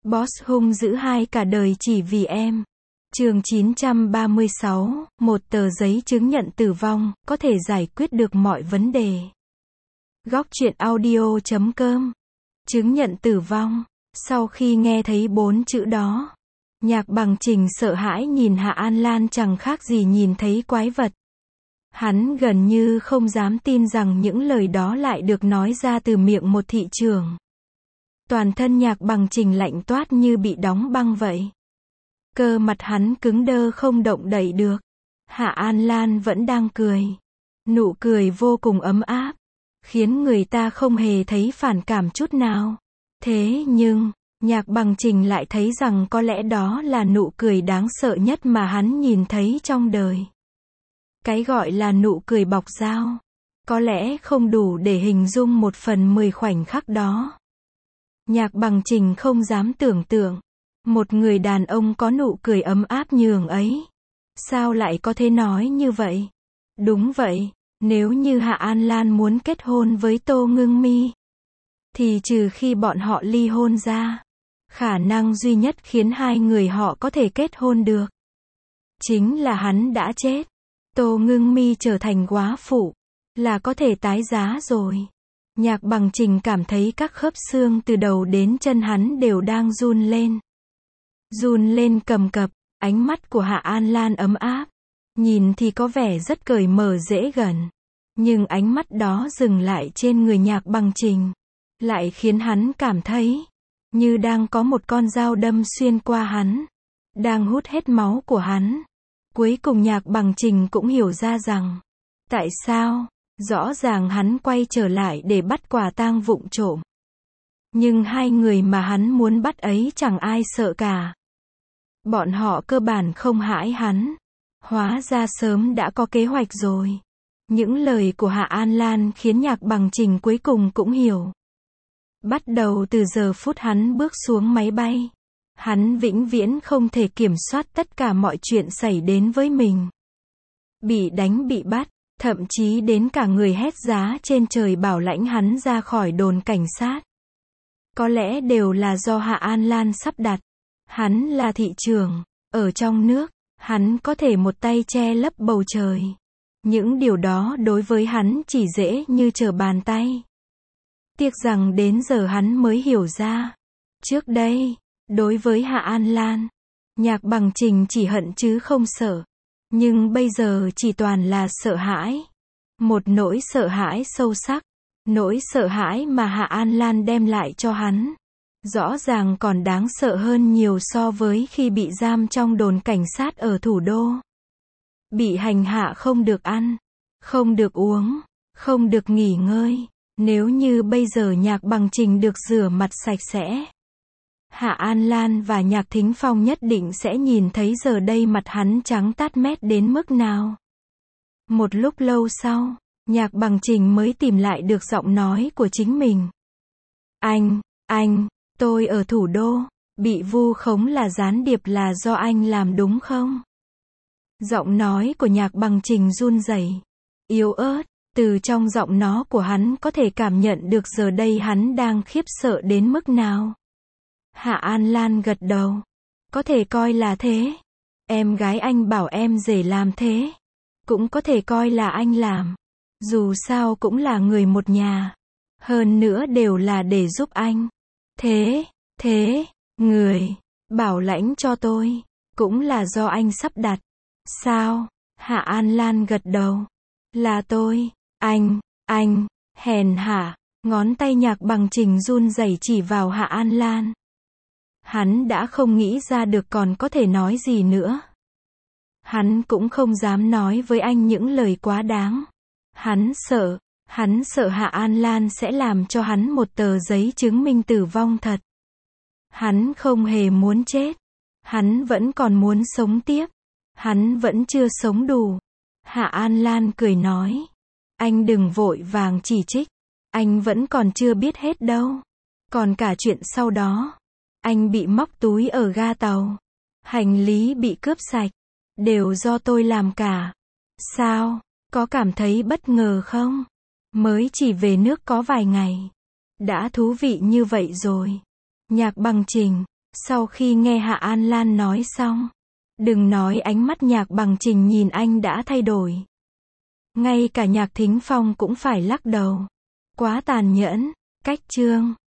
Boss hung dữ hai cả đời chỉ vì em. Chương 936, một tờ giấy chứng nhận tử vong, có thể giải quyết được mọi vấn đề. Góc truyện audio.com. Chứng nhận tử vong. Sau khi nghe thấy 4 chữ đó, Nhạc Bằng Trình sợ hãi nhìn Hạ An Lan chẳng khác gì nhìn thấy quái vật. Hắn gần như không dám tin rằng những lời đó lại được nói ra từ miệng một thị trưởng. Toàn thân Nhạc Bằng Trình lạnh toát như bị đóng băng vậy. Cơ mặt hắn cứng đơ không động đậy được. Hạ An Lan vẫn đang cười. Nụ cười vô cùng ấm áp, khiến người ta không hề thấy phản cảm chút nào. Thế nhưng, Nhạc Bằng Trình lại thấy rằng có lẽ đó là nụ cười đáng sợ nhất mà hắn nhìn thấy trong đời. Cái gọi là nụ cười bọc dao, có lẽ không đủ để hình dung 1/10 khoảnh khắc đó. Nhạc Bằng Trình không dám tưởng tượng, một người đàn ông có nụ cười ấm áp nhường ấy. Sao lại có thể nói như vậy? Đúng vậy, nếu như Hạ An Lan muốn kết hôn với Tô Ngưng Mi, thì trừ khi bọn họ ly hôn ra, khả năng duy nhất khiến hai người họ có thể kết hôn được chính là hắn đã chết. Tô Ngưng Mi trở thành góa phụ, là có thể tái giá rồi. Nhạc Bằng Trình cảm thấy các khớp xương từ đầu đến chân hắn đều đang run lên. Run lên cầm cập, ánh mắt của Hạ An Lan ấm áp. Nhìn thì có vẻ rất cởi mở dễ gần. Nhưng ánh mắt đó dừng lại trên người Nhạc Bằng Trình, lại khiến hắn cảm thấy như đang có một con dao đâm xuyên qua hắn, đang hút hết máu của hắn. Cuối cùng Nhạc Bằng Trình cũng hiểu ra rằng, tại sao, rõ ràng hắn quay trở lại để bắt quả tang vụng trộm. Nhưng hai người mà hắn muốn bắt ấy chẳng ai sợ cả. Bọn họ cơ bản không hãi hắn. Hóa ra sớm đã có kế hoạch rồi. Những lời của Hạ An Lan khiến Nhạc Bằng Trình cuối cùng cũng hiểu. Bắt đầu từ giờ phút hắn bước xuống máy bay, hắn vĩnh viễn không thể kiểm soát tất cả mọi chuyện xảy đến với mình. Bị đánh bị bắt, thậm chí đến cả người hét giá trên trời bảo lãnh hắn ra khỏi đồn cảnh sát. Có lẽ đều là do Hạ An Lan sắp đặt. Hắn là thị trưởng, ở trong nước, hắn có thể một tay che lấp bầu trời. Những điều đó đối với hắn chỉ dễ như trở bàn tay. Tiếc rằng đến giờ hắn mới hiểu ra. Trước đây, đối với Hạ An Lan, Nhạc Bằng Trình chỉ hận chứ không sợ. Nhưng bây giờ chỉ toàn là sợ hãi. Một nỗi sợ hãi sâu sắc. Nỗi sợ hãi mà Hạ An Lan đem lại cho hắn, rõ ràng còn đáng sợ hơn nhiều so với khi bị giam trong đồn cảnh sát ở thủ đô. Bị hành hạ không được ăn, không được uống, không được nghỉ ngơi. Nếu như bây giờ Nhạc Bằng Trình được rửa mặt sạch sẽ, Hạ An Lan và Nhạc Thính Phong nhất định sẽ nhìn thấy giờ đây mặt hắn trắng tát mét đến mức nào. Một lúc lâu sau, Nhạc Bằng Trình mới tìm lại được giọng nói của chính mình. Anh, tôi ở thủ đô, bị vu khống là gián điệp là do anh làm đúng không? Giọng nói của Nhạc Bằng Trình run rẩy, yếu ớt, từ trong giọng nó của hắn có thể cảm nhận được giờ đây hắn đang khiếp sợ đến mức nào. Hạ An Lan gật đầu. Có thể coi là thế. Em gái anh bảo em rể làm thế. Cũng có thể coi là anh làm. Dù sao cũng là người một nhà. Hơn nữa đều là để giúp anh. Thế, người bảo lãnh cho tôi, cũng là do anh sắp đặt. Sao? Hạ An Lan gật đầu. Là tôi, anh, hèn hạ. Ngón tay Nhạc Bằng Trình run rẩy chỉ vào Hạ An Lan. Hắn đã không nghĩ ra được còn có thể nói gì nữa. Hắn cũng không dám nói với anh những lời quá đáng. Hắn sợ Hạ An Lan sẽ làm cho hắn một tờ giấy chứng minh tử vong thật. Hắn không hề muốn chết. Hắn vẫn còn muốn sống tiếp. Hắn vẫn chưa sống đủ. Hạ An Lan cười nói. Anh đừng vội vàng chỉ trích. Anh vẫn còn chưa biết hết đâu. Còn cả chuyện sau đó. Anh bị móc túi ở ga tàu. Hành lý bị cướp sạch. Đều do tôi làm cả. Sao? Có cảm thấy bất ngờ không? Mới chỉ về nước có vài ngày. Đã thú vị như vậy rồi. Nhạc Bằng Trình, Sau khi nghe Hạ An Lan nói xong, đừng nói ánh mắt Nhạc Bằng Trình nhìn anh đã thay đổi. Ngay cả Nhạc Thính Phong cũng phải lắc đầu. Quá tàn nhẫn. Cách chương